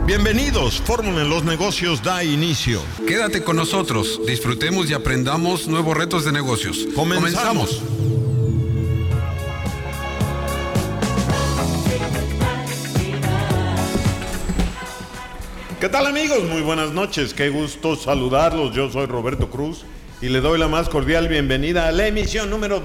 Bienvenidos, Fórmula en los Negocios da inicio. Quédate con nosotros, disfrutemos y aprendamos nuevos retos de negocios. Comenzamos. ¿Qué tal, amigos? Muy buenas noches, qué gusto saludarlos. Yo soy Roberto Cruz y le doy la más cordial bienvenida a la emisión número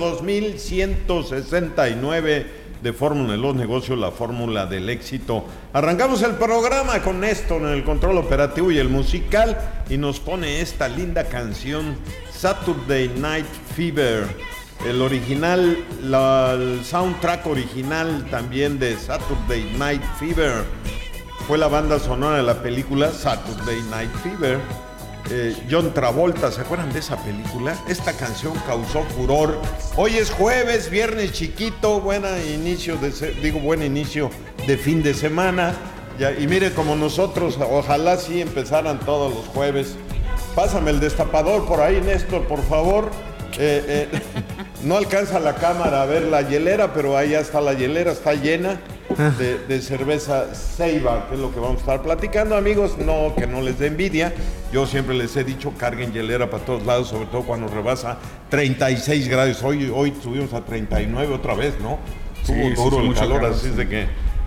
2169 de Fórmula en los Negocios, la fórmula del éxito. Arrancamos el programa con Néstor en el control operativo y el musical, y nos pone esta linda canción, Saturday Night Fever. El original, el soundtrack original también de Saturday Night Fever fue la banda sonora de la película Saturday Night Fever. John Travolta, ¿se acuerdan de esa película? Esta canción causó furor. Hoy es jueves, viernes chiquito, buen inicio de fin de semana. Y mire, como nosotros, ojalá sí empezaran todos los jueves. Pásame el destapador por ahí, Néstor, por favor. No alcanza la cámara a ver la hielera, pero ahí ya está la hielera, está llena de cerveza Ceiba, que es lo que vamos a estar platicando, amigos. No, que no les dé envidia. Yo siempre les he dicho, carguen hielera para todos lados, sobre todo cuando rebasa 36 grados. Hoy subimos a 39 otra vez, ¿no? Estuvo duro el calor, así es de que...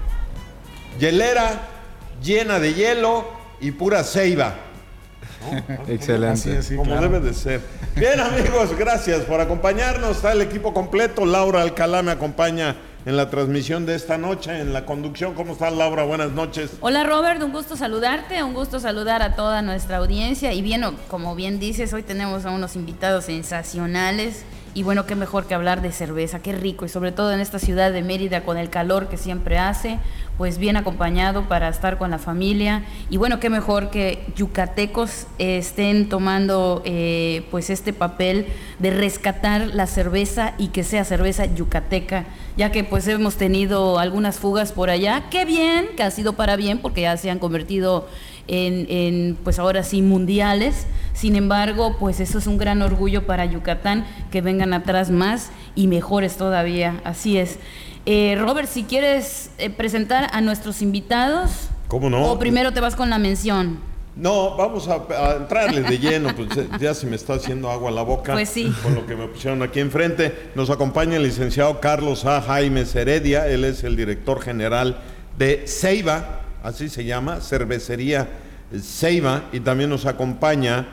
Hielera llena de hielo y pura Ceiba, ¿no? Excelente. Así, como claro, debe de ser. Bien, amigos, gracias por acompañarnos. Está el equipo completo. Laura Alcalá me acompaña en la transmisión de esta noche, en la conducción. ¿Cómo estás, Laura? Buenas noches. Hola, Robert, un gusto saludarte, un gusto saludar a toda nuestra audiencia. Y bien, como bien dices, hoy tenemos a unos invitados sensacionales. Y bueno, qué mejor que hablar de cerveza, qué rico. Y sobre todo en esta ciudad de Mérida, con el calor que siempre hace, pues bien acompañado para estar con la familia. Y bueno, qué mejor que yucatecos estén tomando pues este papel de rescatar la cerveza y que sea cerveza yucateca, ya que pues hemos tenido algunas fugas por allá. Qué bien, que ha sido para bien, porque ya se han convertido en pues ahora sí mundiales. Sin embargo, pues eso es un gran orgullo para Yucatán, que vengan atrás más y mejores todavía. Así es. Robert, si quieres presentar a nuestros invitados. ¿Cómo no? ¿O primero te vas con la mención? No, vamos a entrarle de lleno, pues ya se me está haciendo agua la boca. Pues sí. Con lo que me pusieron aquí enfrente. Nos acompaña el licenciado Carlos A. Jaimes Heredia. Él es el director general de Ceiba, así se llama, Cervecería Ceiba. Y también nos acompaña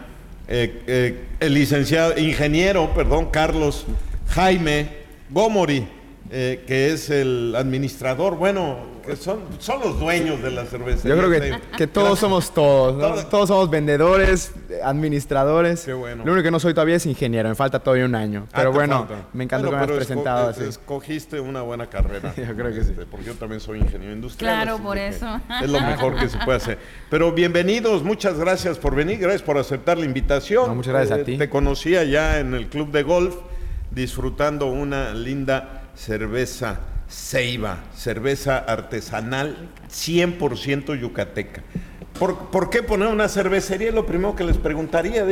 el licenciado, Carlos Jaime Gomori, que es el administrador, que son los dueños de la cervecería. Yo creo que todos somos todos, ¿no? Todos somos vendedores, administradores. Qué bueno. Lo único que no soy todavía es ingeniero, me falta todavía un año. Pero bueno, me encanta que me has presentado así. Escogiste una buena carrera. Yo creo que sí. Porque yo también soy ingeniero industrial. Claro, por eso. Es lo mejor que se puede hacer. Pero bienvenidos, muchas gracias por venir, gracias por aceptar la invitación. No, muchas gracias a ti. Te conocía ya en el club de golf, disfrutando una linda cerveza Ceiba, cerveza artesanal 100% yucateca. ¿Por qué poner una cervecería? Es lo primero que les preguntaría.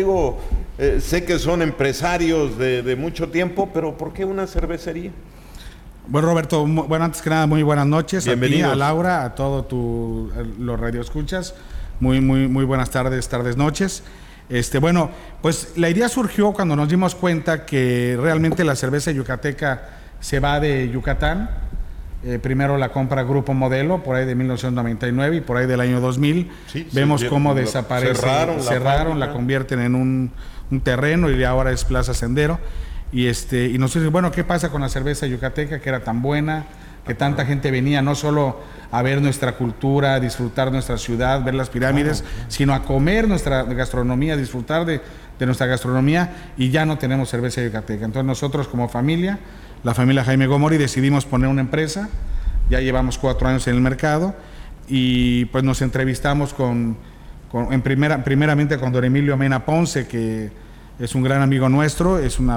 Sé que son empresarios de mucho tiempo, pero ¿por qué una cervecería? Bueno, Roberto, antes que nada, muy buenas noches. Bienvenidos. A ti, a Laura, a todos los radioescuchas. Muy buenas tardes, noches. Bueno, pues la idea surgió cuando nos dimos cuenta que realmente la cerveza yucateca se va de Yucatán. Primero la compra Grupo Modelo, por ahí de 1999 y por ahí del año 2000. Sí, vemos cómo desaparece. Cerraron, la convierten en un terreno y ahora es Plaza Sendero. Y nos dicen, bueno, ¿qué pasa con la cerveza yucateca que era tan buena? Que tanta gente venía no solo a ver nuestra cultura, a disfrutar nuestra ciudad, ver las pirámides, sino a comer nuestra gastronomía, a disfrutar de nuestra gastronomía, y ya no tenemos cerveza yucateca. Entonces nosotros como familia, la familia Jaime Gomori, decidimos poner una empresa. Ya llevamos 4 años en el mercado y pues nos entrevistamos primeramente con don Emilio Mena Ponce, que es un gran amigo nuestro, es un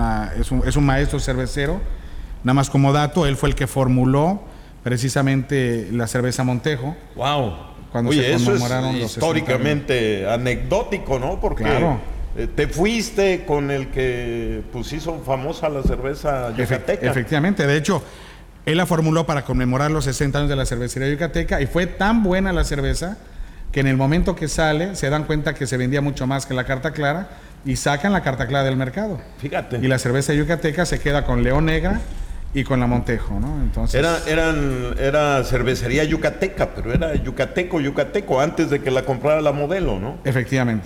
maestro cervecero. Nada más como dato, él fue el que formuló precisamente la cerveza Montejo. ¡Wow! Cuando Oye, se conmemoraron eso es los históricamente anecdótico, ¿no? Porque claro, te fuiste con el que pues hizo famosa la cerveza yucateca. Efectivamente, de hecho, él la formuló para conmemorar los 60 años de la cervecería yucateca, y fue tan buena la cerveza que en el momento que sale se dan cuenta que se vendía mucho más que la carta clara y sacan la carta clara del mercado. Fíjate. Y la cerveza yucateca se queda con León Negra y con la Montejo, ¿no? Entonces era cervecería yucateca, pero era yucateco, antes de que la comprara la Modelo, ¿no? Efectivamente.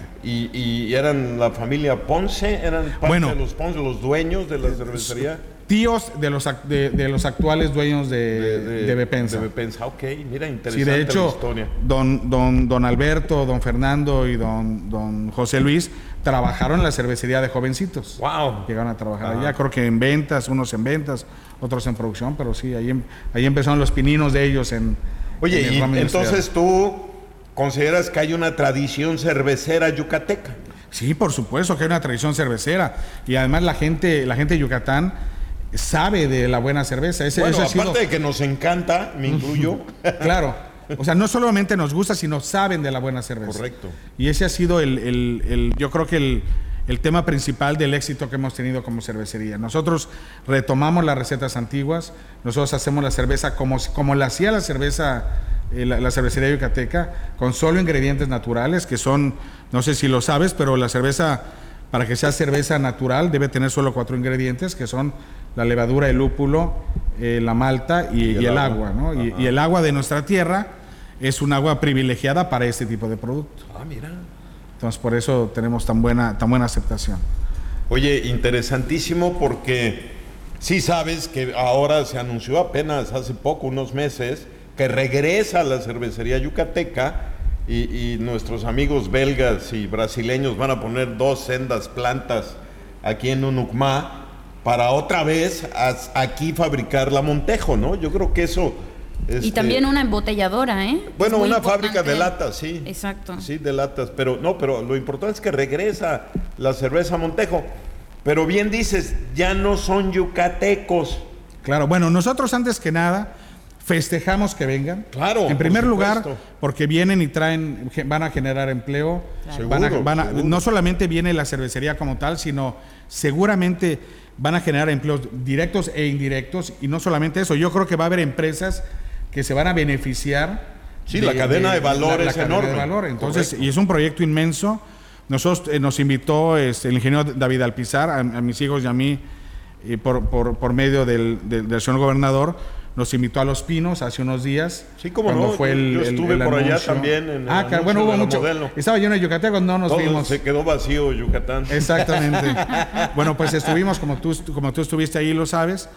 Y eran la familia Ponce, eran parte de los Ponce, los dueños de la cervecería. Tíos de los actuales dueños de Bepensa. De Bepensa, ok, mira, interesante sí, de hecho, la historia. Don Alberto, don Fernando y don José Luis trabajaron en la cervecería de jovencitos. Wow. Llegaron a trabajar allá, creo que en ventas, unos en ventas, otros en producción, pero sí, ahí empezaron los pininos de ellos Oye, en el y ramo entonces tú consideras que hay una tradición cervecera yucateca. Sí, por supuesto que hay una tradición cervecera. Y además la gente de Yucatán sabe de la buena cerveza. Aparte de que nos encanta, me incluyo. Claro. O sea, no solamente nos gusta, sino saben de la buena cerveza. Correcto. Y ese ha sido yo creo que el tema principal del éxito que hemos tenido como cervecería. Nosotros retomamos las recetas antiguas, nosotros hacemos la cerveza como la hacía la cerveza, la cervecería yucateca, con solo ingredientes naturales, que son, no sé si lo sabes, pero la cerveza, para que sea cerveza natural, debe tener solo 4 ingredientes, que son la levadura, el lúpulo, la malta y el agua, ¿no? Y el agua de nuestra tierra es un agua privilegiada para este tipo de producto. Ah, mira. Entonces, por eso tenemos tan buena aceptación. Oye, interesantísimo, porque sí sabes que ahora se anunció apenas hace poco, unos meses, que regresa a la cervecería yucateca y nuestros amigos belgas y brasileños van a poner 2 sendas plantas aquí en Unucmá para otra vez aquí fabricar la Montejo, ¿no? Yo creo que eso... Y también una embotelladora, ¿eh? Bueno, una fábrica de latas, sí. Exacto. Sí, de latas, pero lo importante es que regresa la cerveza Montejo. Pero bien dices, ya no son yucatecos. Claro, bueno, nosotros antes que nada festejamos que vengan. Claro. En primer lugar, porque vienen y van a generar empleo. Claro. Seguro. No solamente viene la cervecería como tal, sino seguramente van a generar empleos directos e indirectos. Y no solamente eso, yo creo que va a haber empresas que se van a beneficiar. Sí, la cadena de valor es enorme. De valor. Entonces, y es un proyecto inmenso. Nosotros nos invitó el ingeniero David Alpizar, a mis hijos y a mí, por medio del señor gobernador, nos invitó a Los Pinos hace unos días. Sí, como no, yo estuve por allá también. Bueno, hubo mucho. Modelo. Estaba lleno de yucatecos, no nos vimos. Se quedó vacío Yucatán. Exactamente. Bueno, pues estuvimos, como tú estuviste ahí, lo sabes,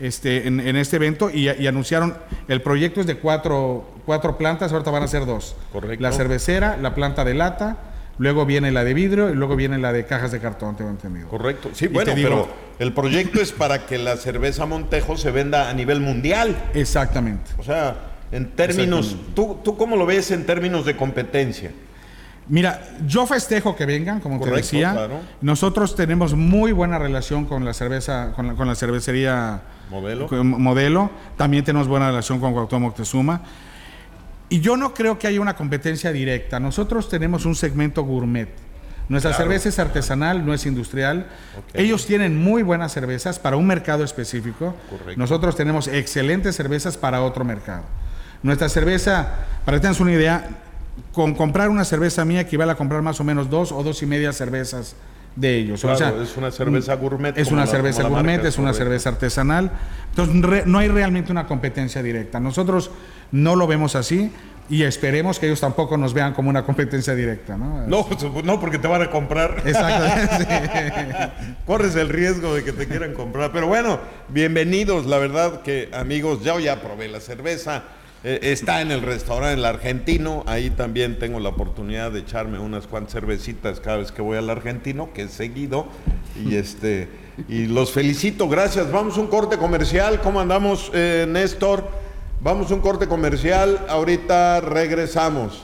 en este evento y anunciaron, el proyecto es de 4 plantas, ahorita van a ser 2. Correcto. La cervecera, la planta de lata, luego viene la de vidrio y luego viene la de cajas de cartón, tengo entendido. Correcto. Sí, bueno, pero el proyecto es para que la cerveza Montejo se venda a nivel mundial. Exactamente. O sea, en términos... ¿Tú cómo lo ves en términos de competencia? Mira, yo festejo que vengan, como te decía. Claro. Nosotros tenemos muy buena relación con la cerveza, con la cervecería Modelo. También tenemos buena relación con Cuauhtémoc Moctezuma. Y yo no creo que haya una competencia directa. Nosotros tenemos un segmento gourmet. Nuestra cerveza es artesanal, no es industrial. Okay. Ellos tienen muy buenas cervezas para un mercado específico. Correcto. Nosotros tenemos excelentes cervezas para otro mercado. Nuestra cerveza, para que tengas una idea, con comprar una cerveza mía equivale a comprar más o menos 2 o 2.5 cervezas de ellos. Claro, o sea, es una cerveza gourmet. Es una cerveza gourmet, es una cerveza artesanal. Entonces, no hay realmente una competencia directa. Nosotros no lo vemos así y esperemos que ellos tampoco nos vean como una competencia directa, ¿no? No, porque te van a comprar. Exacto. Corres el riesgo de que te quieran comprar. Pero bueno, bienvenidos. La verdad que, amigos, ya probé la cerveza. Está en el restaurante El Argentino, ahí también tengo la oportunidad de echarme unas cuantas cervecitas cada vez que voy al Argentino, que es seguido, y los felicito, gracias. Vamos a un corte comercial, ¿cómo andamos, Néstor? Vamos a un corte comercial, ahorita regresamos.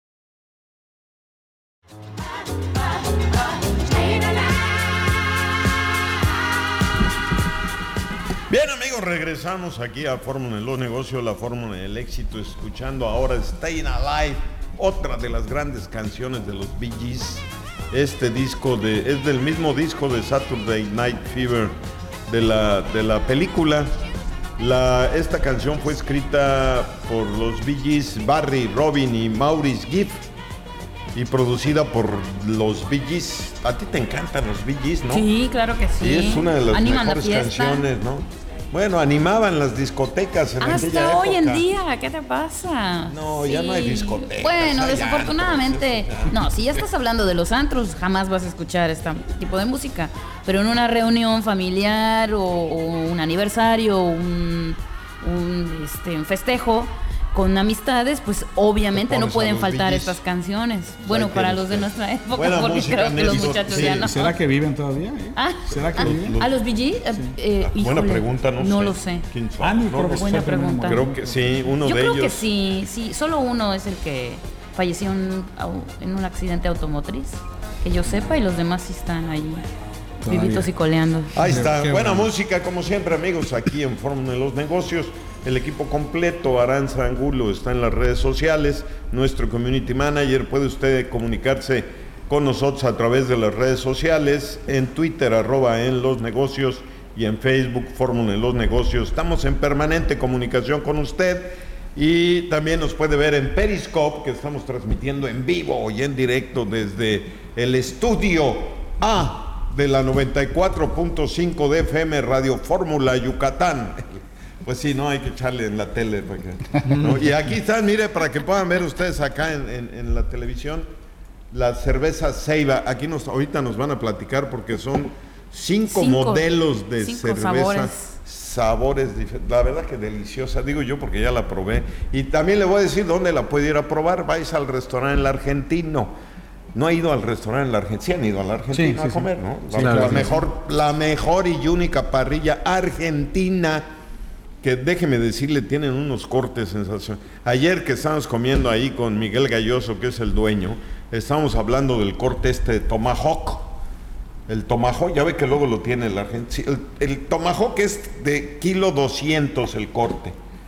Bien, amigos, regresamos aquí a Fórmula de los Negocios, la Fórmula del Éxito, escuchando ahora Stayin' Alive, otra de las grandes canciones de los Bee Gees. Este disco es del mismo disco de Saturday Night Fever, de la película. Esta canción fue escrita por los Bee Gees, Barry, Robin y Maurice Gibb, y producida por los Bee Gees. A ti te encantan los Bee Gees, ¿no? Sí, claro que sí. Y es una de las Animan mejores la fiesta. canciones, ¿no? Bueno, animaban las discotecas en aquella época. Hasta hoy en día, ¿qué te pasa? No, ya no hay discotecas. Bueno, ya, desafortunadamente, no, si ya estás hablando de los antros, jamás vas a escuchar este tipo de música. Pero en una reunión familiar o un aniversario, un festejo con amistades, pues obviamente no pueden faltar estas canciones. Bueno, para los de nuestra época, buena porque música, creo que los Néstor. muchachos Sí. ya no. ¿Será que viven todavía? ¿Será que viven? ¿A los Bee Gees? Buena Híjole, pregunta, no lo sé. ¿Quién son? Mi No, profesor buena también pregunta. murió. creo que sí, uno Yo de creo ellos. que sí, solo uno es el que falleció en un accidente automotriz, que yo sepa, y los demás sí están ahí, Todavía. vivitos y coleando. Ahí está, Qué buena bueno. música como siempre, amigos, aquí en Fórmula de los Negocios. El equipo completo, Aranza Angulo, está en las redes sociales. Nuestro community manager, puede usted comunicarse con nosotros a través de las redes sociales, en Twitter, @enlosnegocios, y en Facebook, Fórmula de los Negocios. Estamos en permanente comunicación con usted. Y también nos puede ver en Periscope, que estamos transmitiendo en vivo y en directo desde el estudio A de la 94.5 de FM Radio Fórmula Yucatán. Pues sí, no hay que echarle en la tele. ¿No? Y aquí están, mire, para que puedan ver ustedes acá en la televisión, la cerveza Ceiba. Aquí ahorita nos van a platicar porque son cinco modelos de cerveza. Sabores diferentes. La verdad que deliciosa, digo yo porque ya la probé. Y también le voy a decir dónde la puede ir a probar. Vais al restaurante El Argentino. No ha ido al restaurante El Argentino. Sí han ido al Argentino a comer, ¿no? Sí, claro, la mejor y única parrilla argentina, que déjeme decirle, tienen unos cortes sensacionales. Ayer que estábamos comiendo ahí con Miguel Galloso, que es el dueño, estábamos hablando del corte de Tomahawk. El Tomahawk, ya ve que luego lo tiene el argentino. El Tomahawk es de 1.200 kg el corte.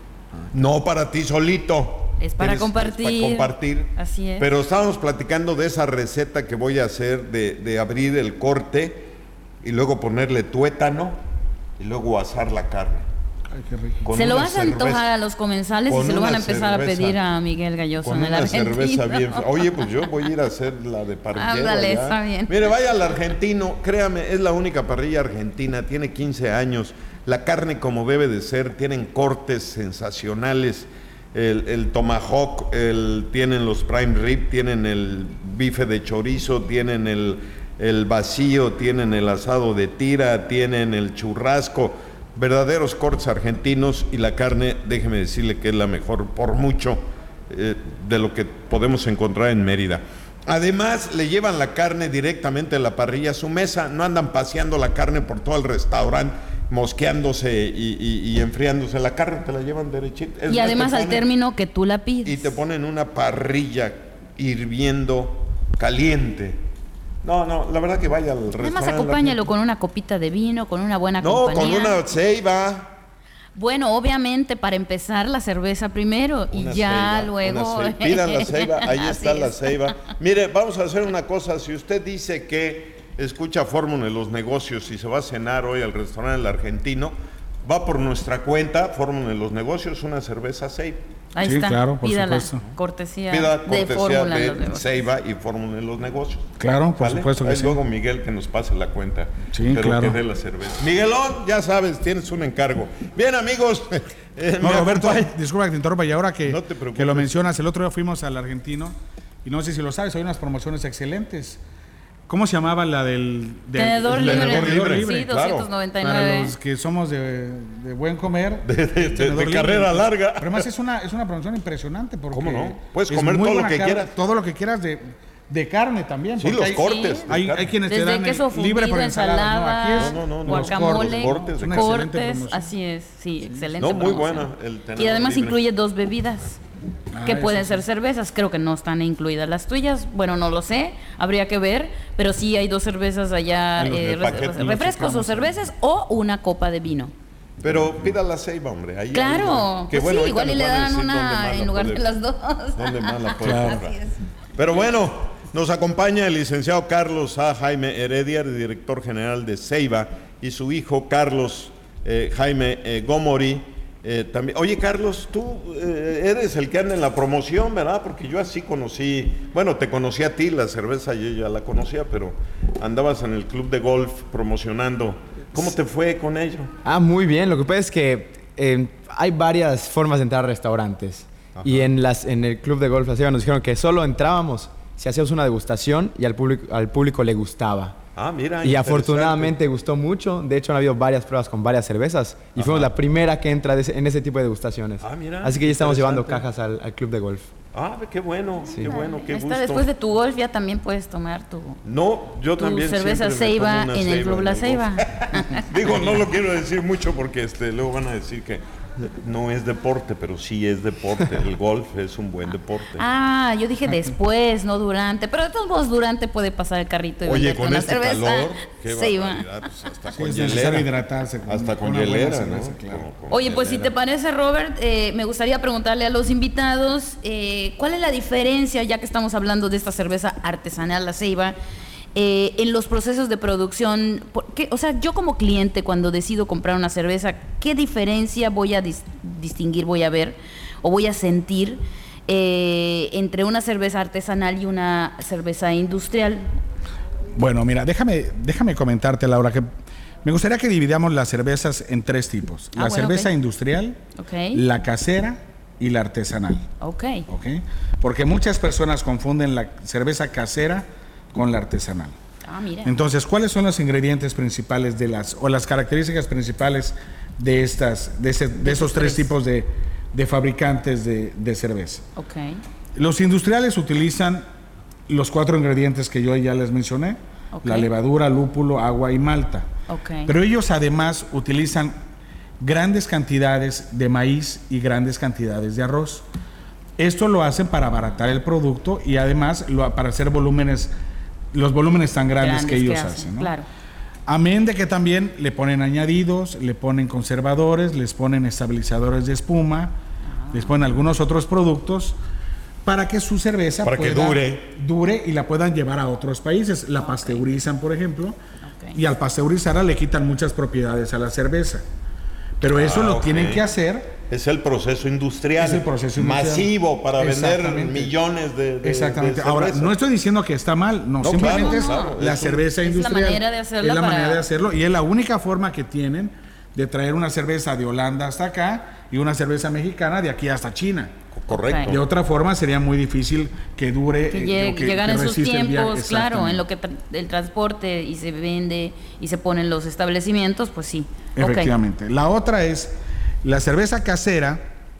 No para ti solito. Es para compartir. Es para compartir. Así es. Pero estábamos platicando de esa receta que voy a hacer de abrir el corte y luego ponerle tuétano y luego asar la carne. Ay, qué rico. Se lo vas a antojar a los comensales y se lo van a empezar a pedir a Miguel Galloso con en el una Argentino. cerveza bien. Oye, pues yo voy a ir a hacer la de parrillero. Ándale, allá. está bien. Mire, vaya al Argentino, créame, es la única parrilla argentina, tiene 15 años. La carne como debe de ser, tienen cortes sensacionales. El Tomahawk, tienen los prime rib, tienen el bife de chorizo, tienen el vacío, tienen el asado de tira, tienen el churrasco. Verdaderos cortes argentinos, y la carne, déjeme decirle que es la mejor por mucho de lo que podemos encontrar en Mérida. Además, le llevan la carne directamente a la parrilla a su mesa, no andan paseando la carne por todo el restaurante, mosqueándose y enfriándose. La carne te la llevan derechita. Y además al término que tú la pides. Y te ponen una parrilla hirviendo, caliente. No, la verdad que vaya al restaurante. Además acompáñalo con una copita de vino, con una buena compañía. No, con una Ceiba. Bueno, obviamente para empezar la cerveza primero y Una ya Ceiba, luego... pidan la Ceiba, ahí está Así la es. Ceiba. Mire, vamos a hacer una cosa. Si usted dice que escucha Fórmula de los Negocios y se va a cenar hoy al restaurante El Argentino, va por nuestra cuenta, Fórmula de los Negocios, una cerveza Ceiba. Ahí Sí, está, claro, por pídala. supuesto. Cortesía Pida de cortesía Fórmula de los negocios. Ceiba y Fórmula de los Negocios. Claro, por ¿Vale? supuesto que Ahí sí. luego Miguel que nos pase la cuenta. Sí, pero claro. que dé la cerveza. Miguelón, ya sabes, tienes un encargo. Bien, amigos. No, me Roberto, acompaña- disculpa que te interrumpa, y ahora que, No te preocupes. que lo mencionas, el otro día fuimos al Argentino, y no sé si lo sabes, hay unas promociones excelentes. ¿Cómo se llamaba la del Tenedor el libre. tenedor libre, Sí, claro. 299. Para los que somos de buen comer, de tenedor libre. carrera larga. Pero además es una promoción impresionante porque ¿Cómo no? Puedes es comer muy todo lo buena que carne, quieras. todo lo que quieras de carne también. Sí, porque los hay- cortes. Sí. de Hay, carne. hay quienes te Desde dan queso libre por fundido, ensalada. No, aquí es No, los guacamole, cortes, es una excelente cortes, promoción. así es, sí, excelente No, muy promoción. buena el tenedor Y además libre. incluye 2 bebidas, que eso pueden sí. ser cervezas, creo que no están incluidas las tuyas, bueno, no lo sé, habría que ver, pero sí hay 2 cervezas allá, En los de paquete, los refrescos o checamos. cervezas, o una copa de vino. Pero pida la Ceiba, hombre. Ahí, Claro, que pues bueno, sí, ahorita igual y nos le van a dan decir dónde una más la en lugar de puede- las 2. ¿Dónde más la puede Claro. comprar? Así es. Pero bueno, nos acompaña el licenciado Carlos A. Jaime Heredia, director general de Ceiba, y su hijo Carlos Jaime Gomori, También. Oye, Carlos, tú eres el que anda en la promoción, ¿verdad? Porque yo así conocí, bueno, te conocí a ti, la cerveza yo ya la conocía, pero andabas en el club de golf promocionando. ¿Cómo te fue con ello? Muy bien. Lo que pasa es que hay varias formas de entrar a restaurantes. Ajá. Y en el club de golf La Ceiba nos dijeron que solo entrábamos si hacíamos una degustación y al público le gustaba. Mira, y afortunadamente gustó mucho. De hecho, han habido varias pruebas con varias cervezas. Y fuimos la primera que entra en ese tipo de degustaciones. Mira, así que ya estamos llevando cajas al club de golf. Qué bueno, sí. Qué bueno, qué gusto. Después de tu golf ya también puedes tomar yo también cerveza Ceiba en el Club La Ceiba. Digo, no lo quiero decir mucho porque luego van a decir que no es deporte, pero sí es deporte. El golf es un buen deporte. Yo dije después, no durante. Pero de todos modos, durante puede pasar el carrito y venderte con una este cerveza. Calor, qué barbaridad. Pues hasta con hielera. Hidratarse hasta con hielera, ¿no? Claro. Oye, pues si te parece, Robert, me gustaría preguntarle a los invitados ¿cuál es la diferencia, ya que estamos hablando de esta cerveza artesanal La Ceiba, en los procesos de producción? O sea, yo como cliente, cuando decido comprar una cerveza, ¿qué diferencia voy a distinguir, voy a ver o voy a sentir entre una cerveza artesanal y una cerveza industrial? Bueno, mira, déjame comentarte, Laura, que me gustaría que dividamos las cervezas en 3 tipos. La cerveza industrial, la casera y la artesanal. Porque muchas personas confunden la cerveza casera con la artesanal. Mira. Entonces, ¿cuáles son los ingredientes principales o las características principales de esos 3 tipos de fabricantes de cerveza? Los industriales utilizan los 4 ingredientes que yo ya les mencioné: la levadura, lúpulo, agua y malta. Pero ellos además utilizan grandes cantidades de maíz y grandes cantidades de arroz. Esto lo hacen para abaratar el producto y además para hacer los volúmenes tan grandes que ellos hacen, ¿no? Claro. Amén de que también le ponen añadidos, le ponen conservadores, les ponen estabilizadores de espuma, les ponen algunos otros productos para que su cerveza dure y la puedan llevar a otros países. La pasteurizan, por ejemplo, y al pasteurizarla le quitan muchas propiedades a la cerveza. Pero eso lo tienen que hacer. Es el proceso industrial. Es el proceso industrial masivo para vender millones de Exactamente. de Ahora, no estoy diciendo que está mal, simplemente claro, la cerveza industrial. Es la manera de hacerla. Es la manera de hacerlo y es la única forma que tienen de traer una cerveza de Holanda hasta acá y una cerveza mexicana de aquí hasta China. Correcto. De otra forma sería muy difícil que dure, que llegan en sus tiempos, claro, en lo que el transporte y se vende y se ponen los establecimientos, pues sí. Efectivamente. La otra es la cerveza casera.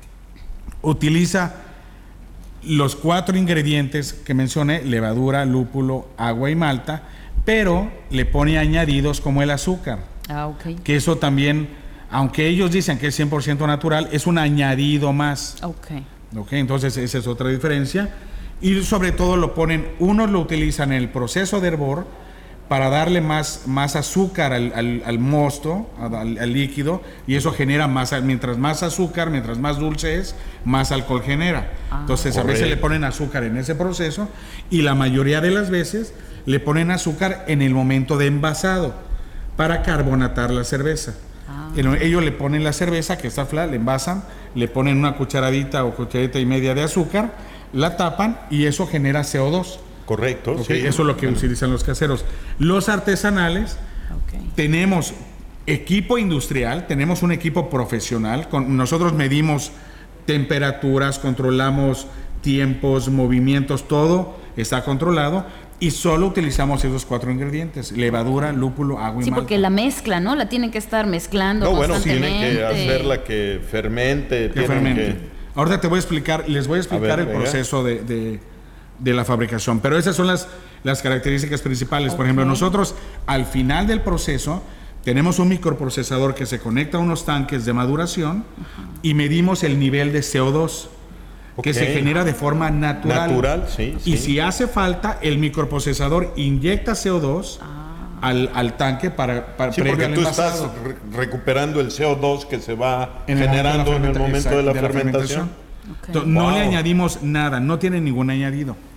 Utiliza los 4 ingredientes que mencioné: levadura, lúpulo, agua y malta, pero le pone añadidos como el azúcar. Que eso también, aunque ellos dicen que es 100% natural, es un añadido más. Entonces esa es otra diferencia. Y sobre todo unos lo utilizan en el proceso de hervor para darle más azúcar al mosto, al líquido, y eso genera mientras más azúcar, mientras más dulce es, más alcohol genera. Entonces a veces le ponen azúcar en ese proceso y la mayoría de las veces le ponen azúcar en el momento de envasado para carbonatar la cerveza. Ellos le ponen la cerveza que está flat, le envasan, le ponen una cucharadita o cucharadita y media de azúcar, la tapan y eso genera CO2. Correcto. Sí. Eso es lo que utilizan los caseros. Los artesanales, tenemos equipo industrial, tenemos un equipo profesional. Nosotros medimos temperaturas, controlamos tiempos, movimientos, todo está controlado. Y solo utilizamos esos 4 ingredientes: levadura, lúpulo, agua y malta. Sí, porque la mezcla, ¿no? La tienen que estar mezclando constantemente. Tienen que hacerla que fermente. Ahorita les voy a explicar el proceso de la fabricación. Pero esas son las características principales. Por ejemplo, nosotros al final del proceso tenemos un microprocesador que se conecta a unos tanques de maduración y medimos el nivel de CO2. Que se genera de forma natural. Y si hace falta, el microprocesador inyecta CO2 al tanque para porque tú estás recuperando el CO2 que se va generando en el momento de la fermentación. No le añadimos nada, no tiene ningún añadido.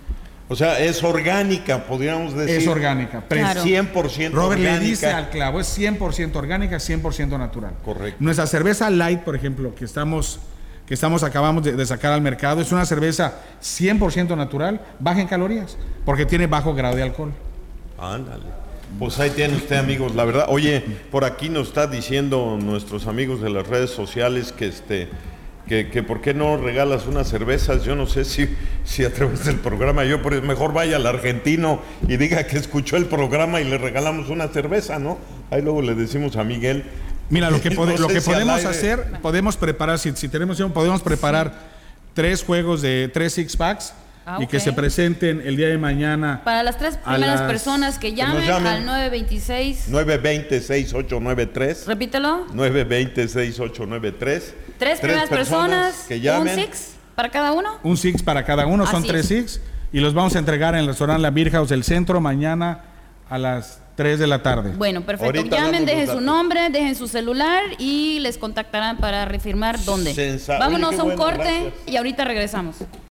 O sea, es orgánica, podríamos decir. Es orgánica. Claro. 100% Robert orgánica. le dice al clavo, es 100% orgánica, 100% natural. Correcto. Nuestra cerveza light, por ejemplo, que acabamos de sacar al mercado, es una cerveza 100% natural, baja en calorías, porque tiene bajo grado de alcohol. Ándale. Pues ahí tiene usted, amigos, la verdad. Oye, por aquí nos está diciendo nuestros amigos de las redes sociales que por qué no regalas unas cervezas. Yo no sé si a través del programa mejor vaya al argentino y diga que escuchó el programa y le regalamos una cerveza, ¿no? Ahí luego le decimos a Miguel. Mira, lo que podemos aire. hacer, podemos preparar, si tenemos tiempo, podemos preparar 3 juegos de 3 six-packs y que se presenten el día de mañana. Para las 3 primeras personas que llamen al 926. 920-6893. Repítelo. 920-6893. 3 primeras personas que llamen. ¿Un six para cada uno? Un six para cada uno, son 3 six. Y los vamos a entregar en el restaurante La Beer House del Centro mañana a las 3 de la tarde. Bueno, perfecto. Ahorita Llamen, dejen damos su los nombre, dejen su celular y les contactarán para reafirmar dónde. Vámonos Oye, a un bueno, corte gracias. y ahorita regresamos.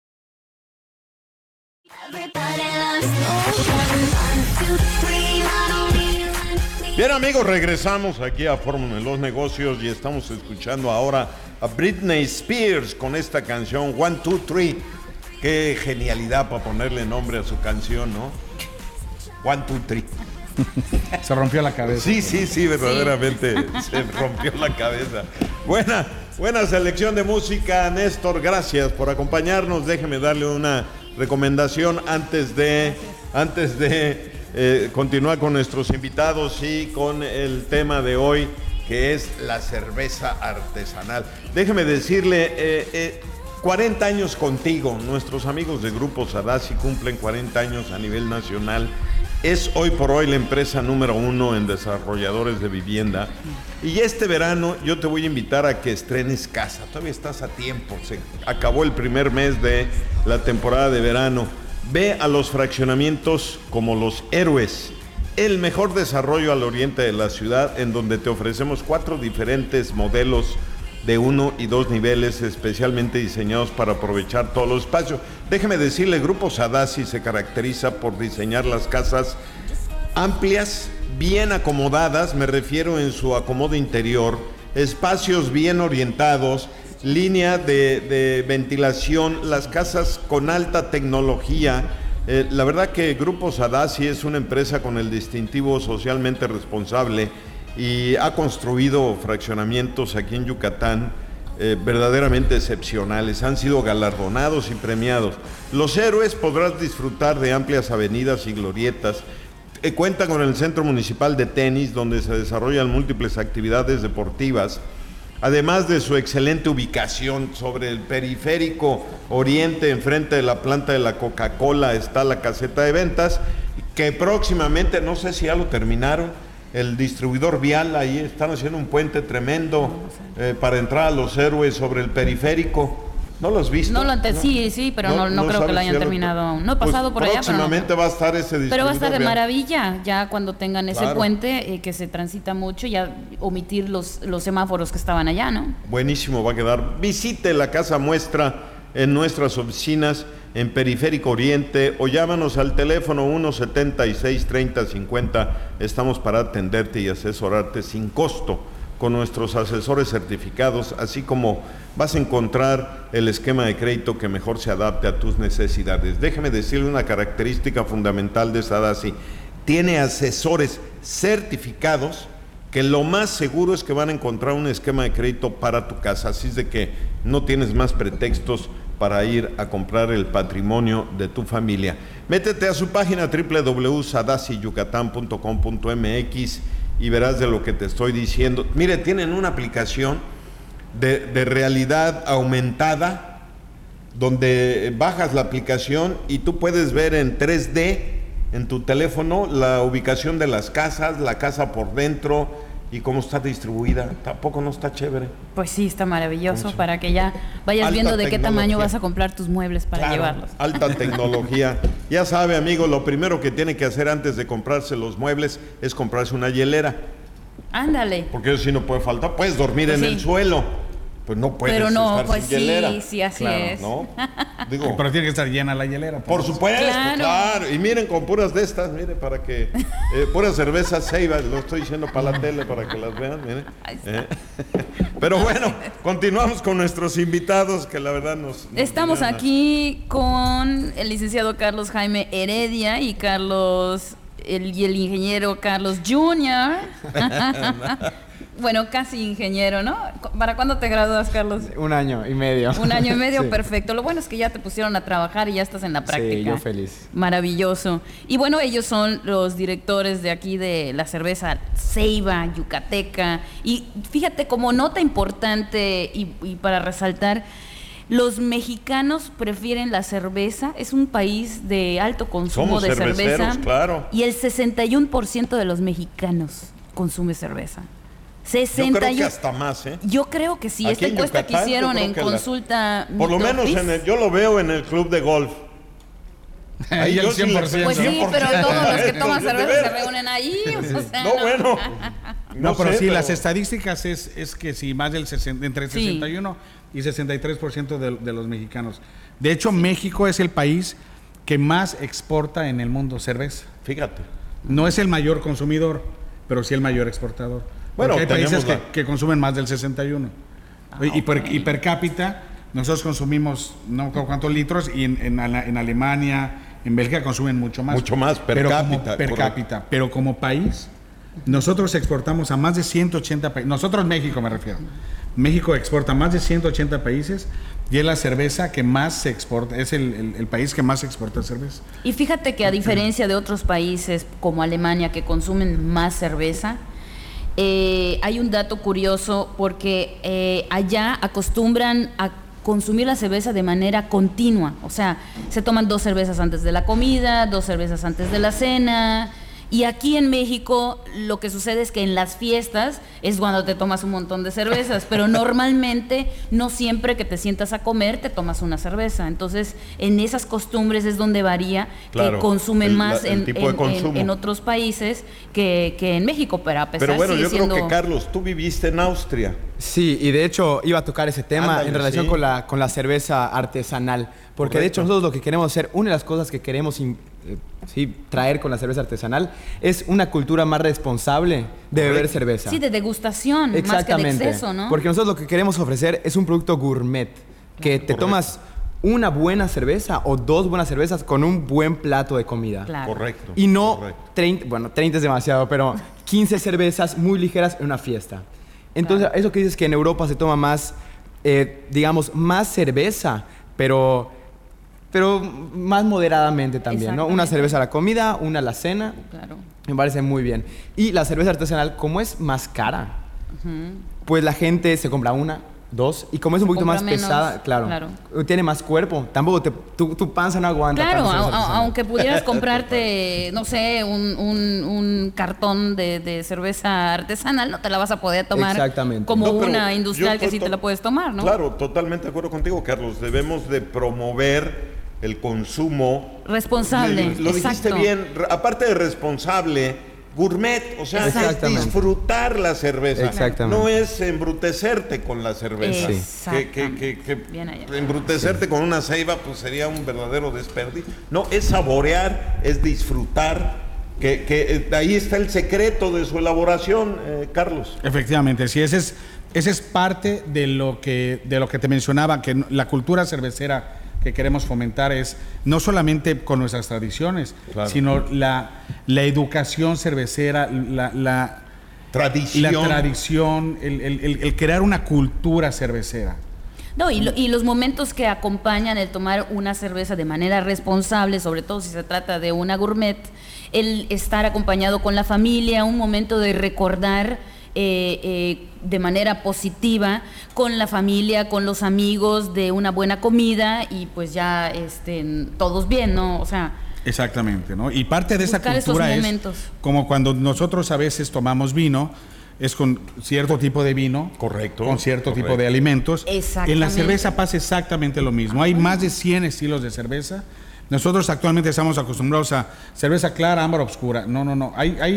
Bien, amigos, regresamos aquí a Fórmula de los Negocios y estamos escuchando ahora a Britney Spears con esta canción 1, 2, 3. Qué genialidad para ponerle nombre a su canción, ¿no? 1, 2, 3. Se rompió la cabeza. Sí, verdaderamente se rompió la cabeza. Buena selección de música, Néstor. Gracias por acompañarnos. Déjeme darle una recomendación antes de continuar con nuestros invitados y con el tema de hoy, que es la cerveza artesanal. Déjeme decirle, 40 años contigo. Nuestros amigos de Grupo Sadasi cumplen 40 años a nivel nacional. Es hoy por hoy la empresa número 1 en desarrolladores de vivienda. Y este verano yo te voy a invitar a que estrenes casa. Todavía estás a tiempo. Se acabó el primer mes de la temporada de verano. Ve a los fraccionamientos como Los Héroes, el mejor desarrollo al oriente de la ciudad, en donde te ofrecemos 4 diferentes modelos de 1 y 2 niveles especialmente diseñados para aprovechar todos los espacios. Déjeme decirle, el Grupo Sadasi se caracteriza por diseñar las casas amplias, bien acomodadas, me refiero en su acomodo interior, espacios bien orientados, línea de ventilación, las casas con alta tecnología. La verdad que Grupo Sadasi es una empresa con el distintivo socialmente responsable y ha construido fraccionamientos aquí en Yucatán verdaderamente excepcionales. Han sido galardonados y premiados. Los Héroes podrás disfrutar de amplias avenidas y glorietas. Cuenta con el Centro Municipal de Tenis, donde se desarrollan múltiples actividades deportivas. Además de su excelente ubicación sobre el periférico oriente, enfrente de la planta de la Coca-Cola, está la caseta de ventas, que próximamente, no sé si ya lo terminaron, el distribuidor vial, ahí están haciendo un puente tremendo para entrar a Los Héroes sobre el periférico. ¿No lo has visto? No lo sí, pero no creo que lo hayan terminado aún. No he pasado por allá, pero próximamente va a estar ese distribuidor. Pero va a estar de vial. maravilla, ya cuando tengan ese puente que se transita mucho, ya omitir los semáforos que estaban allá, ¿no? Buenísimo va a quedar. Visite la casa muestra en nuestras oficinas en Periférico Oriente o llámanos al teléfono 176-3050. Estamos para atenderte y asesorarte sin costo con nuestros asesores certificados, así como vas a encontrar el esquema de crédito que mejor se adapte a tus necesidades. Déjeme decirle una característica fundamental de Sadasi: tiene asesores certificados que lo más seguro es que van a encontrar un esquema de crédito para tu casa, así es de que no tienes más pretextos para ir a comprar el patrimonio de tu familia. Métete a su página www.sadasiyucatan.com.mx y verás de lo que te estoy diciendo. Mire, tienen una aplicación de realidad aumentada donde bajas la aplicación y tú puedes ver en 3D en tu teléfono la ubicación de las casas, la casa por dentro y cómo está distribuida. Tampoco no está chévere. Pues sí, está maravilloso para que ya vayas viendo de qué tamaño vas a comprar tus muebles para llevarlos. Alta tecnología. Ya sabe, amigo, lo primero que tiene que hacer antes de comprarse los muebles es comprarse una hielera. Ándale. Porque eso sí no puede faltar. Puedes dormir en el suelo, pues no puedes Pero no, estar pues sin hielera. sí, así Claro, es. ¿No? Digo, Pero tiene que estar llena la hielera. por supuesto, Claro. claro. Y miren, con puras de estas, mire, para que... puras cervezas Ceiba, lo estoy diciendo para la tele, para que las vean, miren. Ahí está. Pero bueno, continuamos con nuestros invitados, que la verdad nos Estamos vinieron a- aquí con el licenciado Carlos Jaime Heredia y el ingeniero Carlos Jr. Bueno, casi ingeniero, ¿no? ¿Para cuándo te gradúas, Carlos? 1 año y medio. 1 año y medio, Sí. perfecto. Lo bueno es que ya te pusieron a trabajar y ya estás en la práctica. Sí, yo feliz. Maravilloso. Y bueno, ellos son los directores de aquí de la cerveza Ceiba, Yucateca. Y fíjate, como nota importante y para resaltar, los mexicanos prefieren la cerveza. Es un país de alto consumo Somos de cerveceros, cerveza. claro. Y el 61% de los mexicanos consume cerveza. Yo 61. creo que hasta más, ¿eh? Yo creo que sí. Aquí Esta en encuesta que Yucatán, yo hicieron creo en que consulta. Por lo menos Mitofis. yo lo veo en el club de golf. Ahí el yo sí le- 100%. Pues sí, pero todos los que toman De cerveza se veras. reúnen ahí. O sea, No, bueno. No, pero sé, sí, las estadísticas es que sí, más del entre Sí. 61 y 63% de los mexicanos. De hecho, México es el país que más exporta en el mundo cerveza. Fíjate. No es el mayor consumidor, pero sí el mayor exportador. Bueno, Porque hay países tenemos que consumen más del 61. Y per cápita, nosotros consumimos no recuerdo cuántos litros, y en Alemania, en Bélgica consumen mucho más. Mucho más, per Pero cápita, como per correcto. cápita. Pero como país, nosotros exportamos a más de 180 países. Nosotros, México me refiero. México exporta a más de 180 países y es la cerveza que más se exporta, es el país que más exporta cerveza. Y fíjate que a diferencia de otros países como Alemania que consumen más cerveza, hay un dato curioso porque allá acostumbran a consumir la cerveza de manera continua. O sea, se toman 2 cervezas antes de la comida, 2 cervezas antes de la cena. Y aquí en México lo que sucede es que en las fiestas es cuando te tomas un montón de cervezas, pero normalmente no siempre que te sientas a comer te tomas una cerveza. Entonces, en esas costumbres es donde varía, Claro, que consumen más el tipo de consumo. en otros países que en México, pero a pesar Pero bueno, sigue yo creo siendo... que, Carlos, tú viviste en Austria. Sí, y de hecho iba a tocar ese tema Ándale, en relación sí. con la cerveza artesanal. Porque de hecho Correcto. nosotros lo que queremos hacer, una de las cosas que queremos traer con la cerveza artesanal es una cultura más responsable de beber cerveza. Sí, de degustación, más que de Exactamente. exceso, ¿no? Porque nosotros lo que queremos ofrecer es un producto gourmet, que te tomas una buena cerveza o 2 buenas cervezas con un buen plato de comida. Claro. Correcto. Y no correcto. 30 es demasiado, pero 15 cervezas muy ligeras en una fiesta. Entonces, eso que dices que en Europa se toma más, digamos, más cerveza, pero más moderadamente también, ¿no? Una Exactamente. cerveza a la comida, una a la cena. Claro. Me parece muy bien. Y la cerveza artesanal, como es más cara, pues la gente se compra 1, 2, y como es un poquito compra más menos, pesada, claro, tiene más cuerpo. Tampoco tu panza no aguanta. Claro, tanto cerveza artesanal. aunque pudieras comprarte, no sé, un cartón de cerveza artesanal, no te la vas a poder tomar Exactamente. como No, pero una industrial yo que sí estoy te la puedes tomar, ¿no? Claro, totalmente de acuerdo contigo, Carlos. Debemos de promover el consumo Responsable, Lo dijiste exacto. bien, aparte de responsable, gourmet, o sea, es Exactamente. disfrutar la cerveza. Exactamente. No es embrutecerte con la cerveza. Sí. Que Bien allá. embrutecerte con una ceiba pues sería un verdadero desperdicio. No, es saborear, es disfrutar, que ahí está el secreto de su elaboración, Carlos. Efectivamente, sí, ese es parte de lo que te mencionaba, que la cultura cervecera que queremos fomentar es no solamente con nuestras tradiciones, Claro. sino la educación cervecera, la tradición, el crear una cultura cervecera. No, y los momentos que acompañan el tomar una cerveza de manera responsable, sobre todo si se trata de una gourmet, el estar acompañado con la familia, un momento de recordar de manera positiva con la familia, con los amigos, de una buena comida y pues ya todos bien, ¿no? O sea, Exactamente, ¿no? Y parte de esa buscar esos cultura es momentos. como cuando nosotros a veces tomamos vino, es con cierto tipo de vino, Correcto, con cierto correcto. tipo de alimentos. Exactamente. En la cerveza pasa exactamente lo mismo. Hay más de 100 estilos de cerveza. Nosotros actualmente estamos acostumbrados a cerveza clara, ámbar, oscura. No. Hay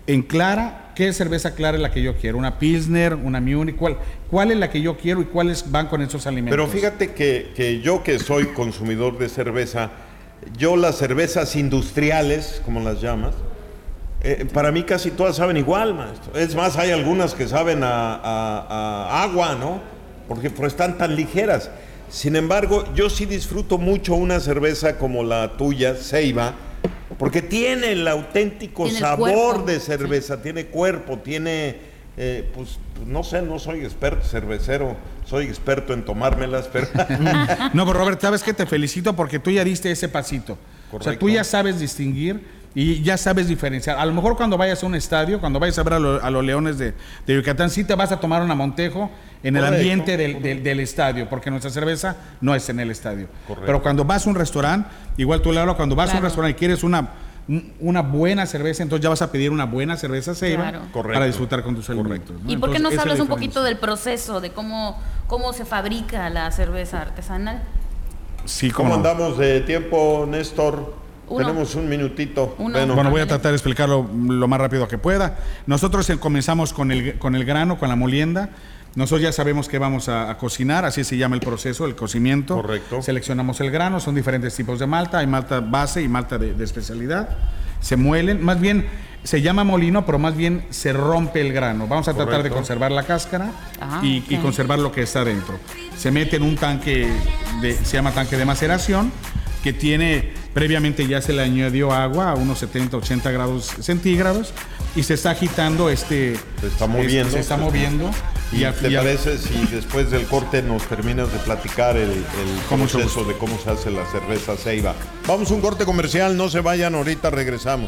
en clara, ¿qué cerveza clara es la que yo quiero? ¿Una Pilsner, una Munich? ¿Cuál es la que yo quiero y cuáles van con esos alimentos? Pero fíjate que yo que soy consumidor de cerveza, yo las cervezas industriales, como las llamas, para mí casi todas saben igual, maestro. Es más, hay algunas que saben a agua, ¿no? Porque están tan ligeras. Sin embargo, yo sí disfruto mucho una cerveza como la tuya, Ceiba, porque tiene el auténtico sabor de cerveza, tiene cuerpo, tiene, pues no sé, no soy experto cervecero, soy experto en tomármelas, pero... No, pero Robert, ¿sabes qué? Te felicito porque tú ya diste ese pasito. Correcto. O sea, tú ya sabes distinguir y ya sabes diferenciar. A lo mejor cuando vayas a un estadio, cuando vayas a ver a los Leones de Yucatán, sí te vas a tomar una Montejo en el ambiente del estadio, porque nuestra cerveza no es en el estadio. Correcto. Pero cuando vas a un restaurante, igual tú, Laura, cuando vas a un restaurante y quieres una buena cerveza, entonces ya vas a pedir una buena cerveza Ceiba para disfrutar con tus alimentos, ¿no? ¿Y por qué nos hablas un poquito del proceso, de cómo se fabrica la cerveza artesanal? Sí, ¿Cómo andamos de tiempo, Néstor? Tenemos un minutito. Bueno, voy a tratar de explicarlo lo más rápido que pueda. Nosotros comenzamos con el grano, con la molienda. Nosotros ya sabemos que vamos a cocinar, así se llama el proceso, el cocimiento. Correcto. Seleccionamos el grano, son diferentes tipos de malta, hay malta base y malta de especialidad. Se muelen, más bien se llama molino, pero más bien se rompe el grano. Vamos a tratar de conservar la cáscara y conservar lo que está dentro. Se mete en un tanque, se llama tanque de maceración, que previamente ya se le añadió agua a unos 70, 80 grados centígrados y se está agitando se está moviendo. ¿Y te parece si después del corte nos terminas de platicar el proceso de cómo se hace la cerveza Ceiba? Vamos a un corte comercial, no se vayan, ahorita regresamos.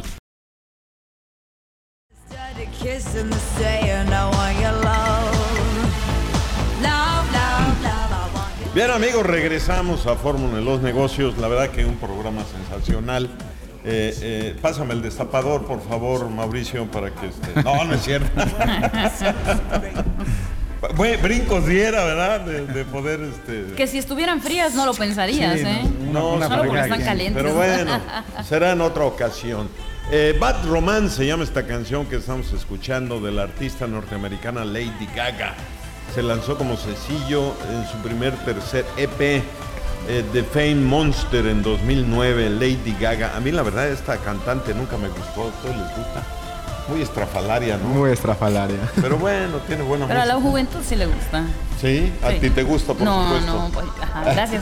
Bien, amigos, regresamos a Fórmula de los Negocios. La verdad que un programa sensacional. Pásame el destapador, por favor, Mauricio, para que No es cierto. Brincos diera, ¿verdad? De poder... Que si estuvieran frías no lo pensarías, ¿eh? No, solo porque están calientes. Pero bueno, será en otra ocasión. Bad Romance se llama esta canción que estamos escuchando de la artista norteamericana Lady Gaga. Se lanzó como sencillo en su tercer EP, The Fame Monster, en 2009, Lady Gaga. A mí la verdad esta cantante nunca me gustó. ¿A ustedes les gusta? Muy estrafalaria, ¿no? Muy estrafalaria. Pero bueno, tiene buena música. Pero a la juventud sí le gusta. ¿Sí? ¿A ti te gusta, por supuesto? No, pues, gracias.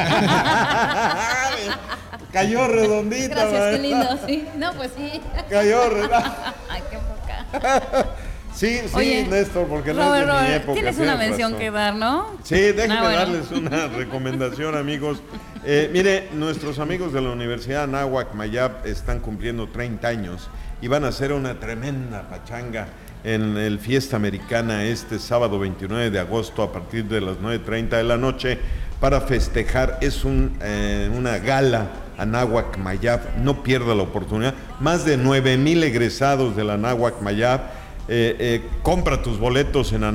Cayó redondita. Gracias, qué lindo, sí. No, pues sí. Cayó redondita. Ay, qué poca. Sí, oye, Néstor, porque no es de mi época. Tienes una mención que dar, ¿no? Sí, déjenme darles una recomendación, amigos. Mire, nuestros amigos de la Universidad Anáhuac Mayab están cumpliendo 30 años y van a hacer una tremenda pachanga en el Fiesta Americana este sábado 29 de agosto a partir de las 9:30 de la noche para festejar. Es una gala Anáhuac Mayab, no pierda la oportunidad. Más de 9,000 egresados de la Anáhuac Mayab. Compra tus boletos en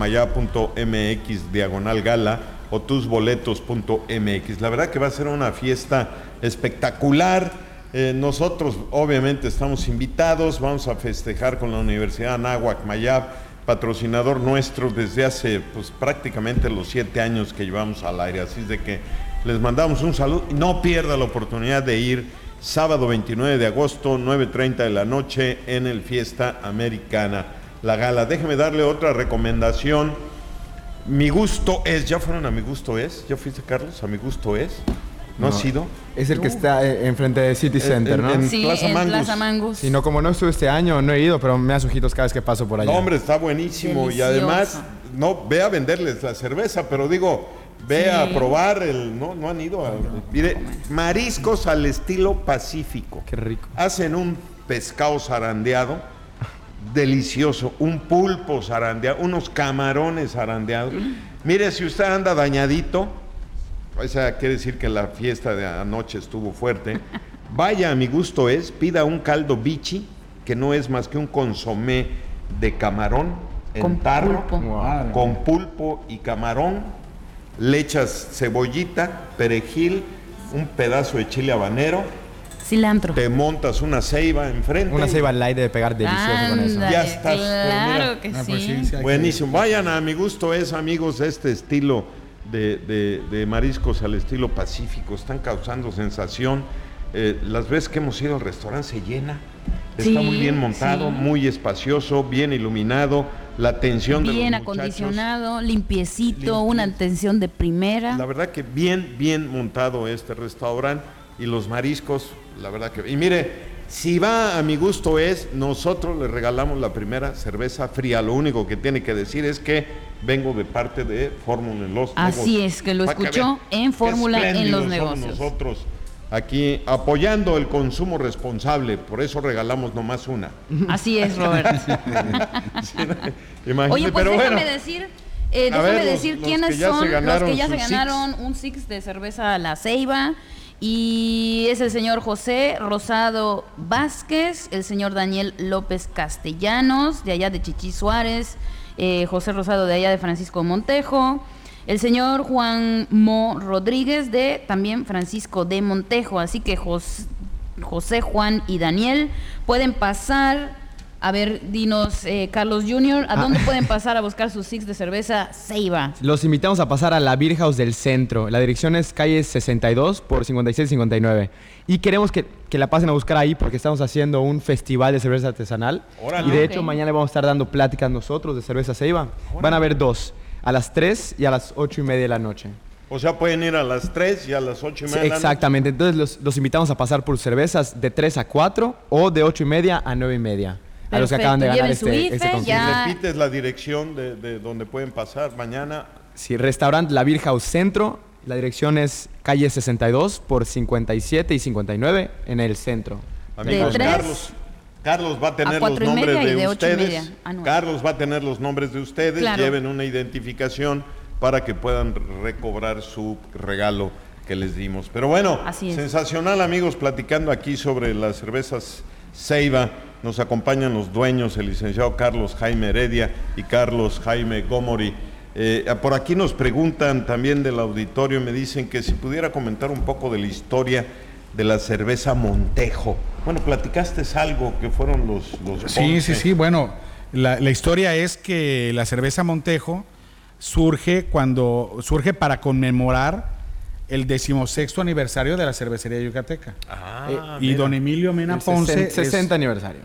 anahuacmayab.mx/gala o tusboletos.mx. La verdad que va a ser una fiesta espectacular. Nosotros obviamente estamos invitados, vamos a festejar con la Universidad Anáhuac Mayab, patrocinador nuestro desde hace prácticamente los 7 años que llevamos al aire, así es de que les mandamos un saludo y no pierda la oportunidad de ir sábado 29 de agosto, 9:30 de la noche en el Fiesta Americana, la gala. Déjeme darle otra recomendación. Mi Gusto Es, ¿ya fueron a Mi Gusto Es? ¿Ya fuiste, Carlos, a Mi Gusto Es? ¿No has ido? Es el que está enfrente de City Center, ¿no? Sí, en Plaza Mangus. Sí, no, como no estuve este año, no he ido, pero me hace ojitos cada vez que paso por allá. No, hombre, está buenísimo. Delicioso. Y además, ve a venderles la cerveza, pero digo... Ve a probar no han ido mire, mariscos al estilo Pacífico. Qué rico. Hacen un pescado zarandeado delicioso, un pulpo zarandeado, unos camarones zarandeados. Mire, si usted anda dañadito, o sea, quiere decir que la fiesta de anoche estuvo fuerte. Vaya a Mi Gusto Es, pida un caldo bichi, que no es más que un consomé de camarón en tarro, con pulpo y camarón. Le echas cebollita, perejil, un pedazo de chile habanero, Cilantro. te montas una ceiba enfrente. Una ceiba light de pegar delicioso con eso. Ándale, Ya estás, claro que Ah, sí. pues sí, hay Buenísimo. Vayan, a mi gusto es, amigos, este estilo de mariscos al estilo pacífico. Están causando sensación. Las veces que hemos ido al restaurante se llena. Sí, Está muy bien montado, sí. muy espacioso, bien iluminado. La atención de Bien los muchachos. acondicionado, limpiecito, Limpio. una atención de primera. La verdad que bien montado este restaurante y los mariscos, la verdad que... Y mire, si va a mi gusto es, nosotros le regalamos la primera cerveza fría. Lo único que tiene que decir es que vengo de parte de Fórmula en los Así Negocios. es, que lo Para escuchó vean en qué Fórmula en los espléndidos somos Negocios. nosotros aquí apoyando el consumo responsable, por eso regalamos nomás una. Así es, Robert. Imagínate, Oye, pues pero déjame bueno. decir, A ver, los quiénes que ya son se los ganaron que ya se sus ganaron un six de cerveza La Ceiba. Y es el señor José Rosado Vázquez, el señor Daniel López Castellanos, de allá de Chichí Suárez, José Rosado de allá de Francisco Montejo, el señor Juan Mo Rodríguez de también Francisco de Montejo. Así que José, Juan y Daniel pueden pasar. A ver, dinos, Carlos Jr., ¿a dónde pueden pasar a buscar sus six de cerveza Ceiba? Los invitamos a pasar a la Beer House del centro. La dirección es calle 62 por 5659. Y queremos que la pasen a buscar ahí porque estamos haciendo un festival de cerveza artesanal. Órale. Y de Ok. hecho mañana le vamos a estar dando pláticas nosotros de cerveza Ceiba. Van a haber 2, a las 3 y a las 8:30 de la noche. O sea, pueden ir a las 3 y a las 8:30 de la noche. Exactamente. Entonces los invitamos a pasar por cervezas de 3 a 4 o de 8:30 a 9:30. A los que acaban de Perfecto, ganar lleven su IFE, este concurso. ya. ¿Repites la dirección de donde pueden pasar mañana? Sí, restaurante La Beer House Centro. La dirección es calle 62 por 57 y 59 en el centro. Amigos, De 3 Carlos va a tener a los 4:30 nombres y de de 8:30 ustedes. a 9. Carlos va a tener los nombres de ustedes. Claro. Lleven una identificación para que puedan recobrar su regalo que les dimos. Pero bueno, Así es. sensacional, amigos, platicando aquí sobre las cervezas Ceiba. Nos acompañan los dueños, el licenciado Carlos Jaime Heredia y Carlos Jaime Gómori. Por aquí nos preguntan también del auditorio, me dicen que si pudiera comentar un poco de la historia de la cerveza Montejo. Bueno, platicaste algo que fueron los Sí, Ponce. sí. Bueno, la historia es que la cerveza Montejo surge para conmemorar el 16º aniversario de la cervecería yucateca. Ah, Y mira, don Emilio Mena El Ponce 60 aniversario.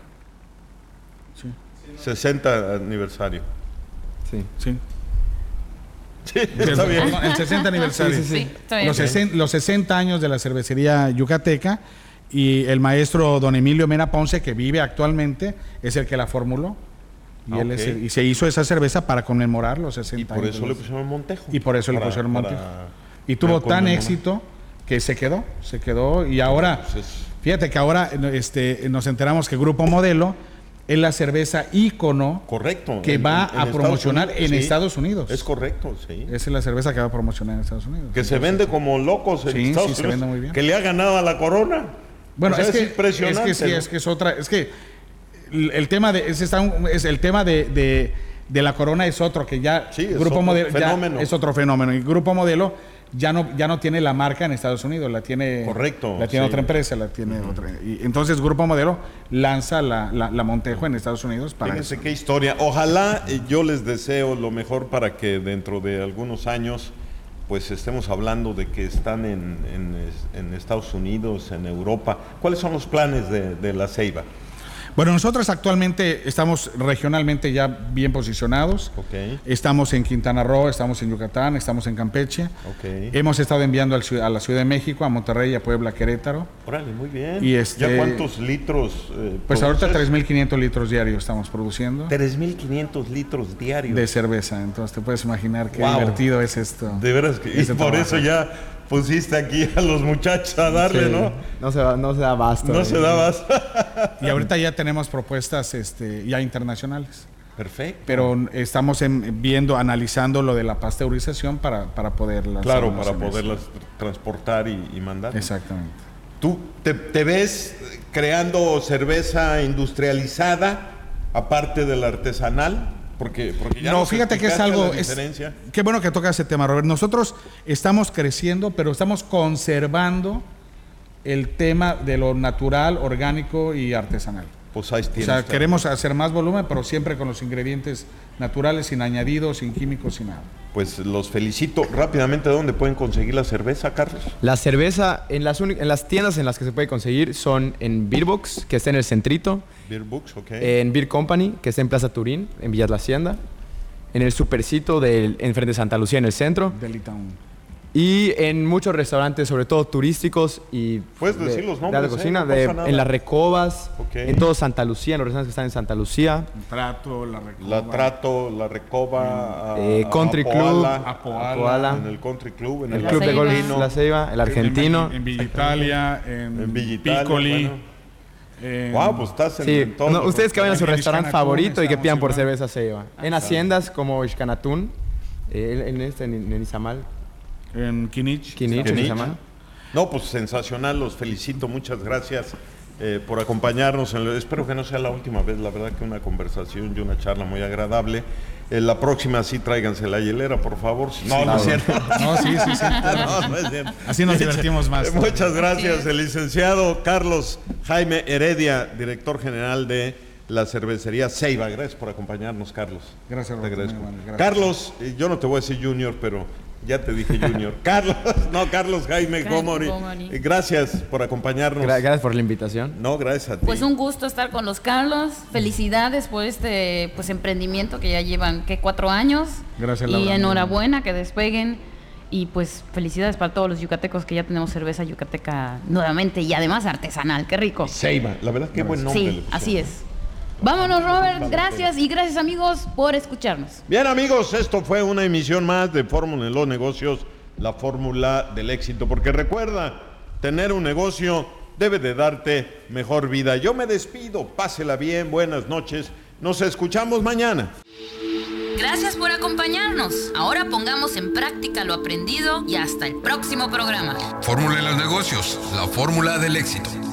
60 aniversario. Sí. Sí. Sí, está bien. El 60 aniversario. Sí, sí, sí. Sí, está bien. Los 60 años de la cervecería yucateca, y el maestro don Emilio Mena Ponce, que vive actualmente, es el que la formuló. Y, él es Ok. y se hizo esa cerveza para conmemorar los 60 Y por años. eso de le los- pusieron Montejo. Y por eso le pusieron Montejo. Y tuvo para tan conmemorar. éxito que se quedó. Y ahora, Entonces, fíjate que ahora nos enteramos que Grupo Modelo es la cerveza ícono correcto. que va a Estados promocionar Unidos, en sí. Estados Unidos. Es correcto, sí. Esa es la cerveza que va a promocionar en Estados Unidos. Que se vende como locos en Sí, Estados sí, se Unidos. vende muy bien. Que le ha ganado a la Corona. Bueno, O sea, es que impresionante. es que sí, ¿no? es que es otra, es que el tema de la Corona es otro, que ya Sí, es Grupo otro Modelo ya fenómeno. es otro fenómeno. Y Grupo Modelo ya no tiene la marca en Estados Unidos, la tiene Correcto, la tiene sí. otra empresa, la tiene otra. Y entonces Grupo Modelo lanza la Montejo en Estados Unidos para Fíjense eso. qué historia. Ojalá yo les deseo lo mejor para que dentro de algunos años pues estemos hablando de que están en Estados Unidos, en Europa. ¿Cuáles son los planes de la Ceiba? Bueno, nosotros actualmente estamos regionalmente ya bien posicionados. Ok. Estamos en Quintana Roo, estamos en Yucatán, estamos en Campeche. Ok. Hemos estado enviando a la Ciudad de México, a Monterrey, a Puebla, a Querétaro. Órale, muy bien. Y ¿Ya cuántos litros? Pues ahorita produces? 3.500 litros diarios estamos produciendo 3.500 litros diarios. de cerveza. Entonces te puedes imaginar qué Wow. divertido es esto. De veras que... Y Ese por trabajo. eso ya pusiste aquí a los muchachos a darle, Sí. ¿no? No se da abasto. No se da más. Y ahorita ya tenemos propuestas ya internacionales. Perfecto. Pero estamos analizando lo de la pasteurización para poderlas. Claro, para poderlas transportar y mandar. Exactamente. ¿Tú te ves creando cerveza industrializada aparte de la artesanal? Porque ya No, nos fíjate que es explicaste algo. la diferencia. Qué bueno que toca ese tema, Robert. Nosotros estamos creciendo, pero estamos conservando el tema de lo natural, orgánico y artesanal. Pues ahí O sea, queremos hacer más volumen, pero siempre con los ingredientes naturales, sin añadidos, sin químicos, sin nada. Pues los felicito. Rápidamente, ¿dónde pueden conseguir la cerveza, Carlos? La cerveza en las tiendas en las que se puede conseguir son en Beer Box, que está en el Centrito. Beer Books, ok. En Beer Company, que está en Plaza Turín, en Villas La Hacienda. En el Supercito enfrente de Santa Lucía, en el centro. Delitown. Y en muchos restaurantes, sobre todo turísticos y Puedes decir los nombres, de la cocina, no pasa nada. en Las Recobas, Okay. en todo Santa Lucía, en los restaurantes que están en Santa Lucía. Trato, la Recoba. La Trato, la Recoba, Country Club, Apoala, en el Country Club, en el La Club de Ceiba. Golf La Ceiba, el Argentino. En Villa Italia, en Villa Italia, Piccoli. bueno. Wow, pues estás en, Sí, todos los ustedes que vayan a su en restaurante Ixcanatún favorito y que estamos pidan por igual. cerveza Ceiba. En haciendas como Ixcanatún, en Izamal, En Quinich. Quinich, en Izamal. No, pues sensacional, los felicito, muchas gracias por acompañarnos. Espero que no sea la última vez, la verdad que una conversación y una charla muy agradable. La próxima sí tráiganse la hielera, por favor. No, no es cierto. No, sí. No es cierto. Así nos divertimos más. Muchas gracias, el licenciado Carlos Jaime Heredia, director general de la cervecería Ceiba. Gracias por acompañarnos, Carlos. Gracias, te Roberto, agradezco. muy amable, gracias. Carlos, yo no te voy a decir Junior, pero ya te dije Junior. Carlos Jaime Gómez. Gracias por acompañarnos. Gracias por la invitación. No, gracias a ti. Pues un gusto estar con los Carlos. Felicidades por este emprendimiento que ya llevan 4 años. Gracias, Y Laura. enhorabuena que despeguen. Y pues felicidades para todos los yucatecos que ya tenemos cerveza yucateca nuevamente y además artesanal. Qué rico. Ceiba, la verdad, qué buen nombre. le Sí, pusieron. así es. Vámonos, Robert. Gracias y gracias, amigos, por escucharnos. Bien, amigos, esto fue una emisión más de Fórmula en los Negocios, la fórmula del éxito. Porque recuerda, tener un negocio debe de darte mejor vida. Yo me despido, pásela bien, buenas noches. Nos escuchamos mañana. Gracias por acompañarnos. Ahora pongamos en práctica lo aprendido y hasta el próximo programa. Fórmula en los negocios, la fórmula del éxito.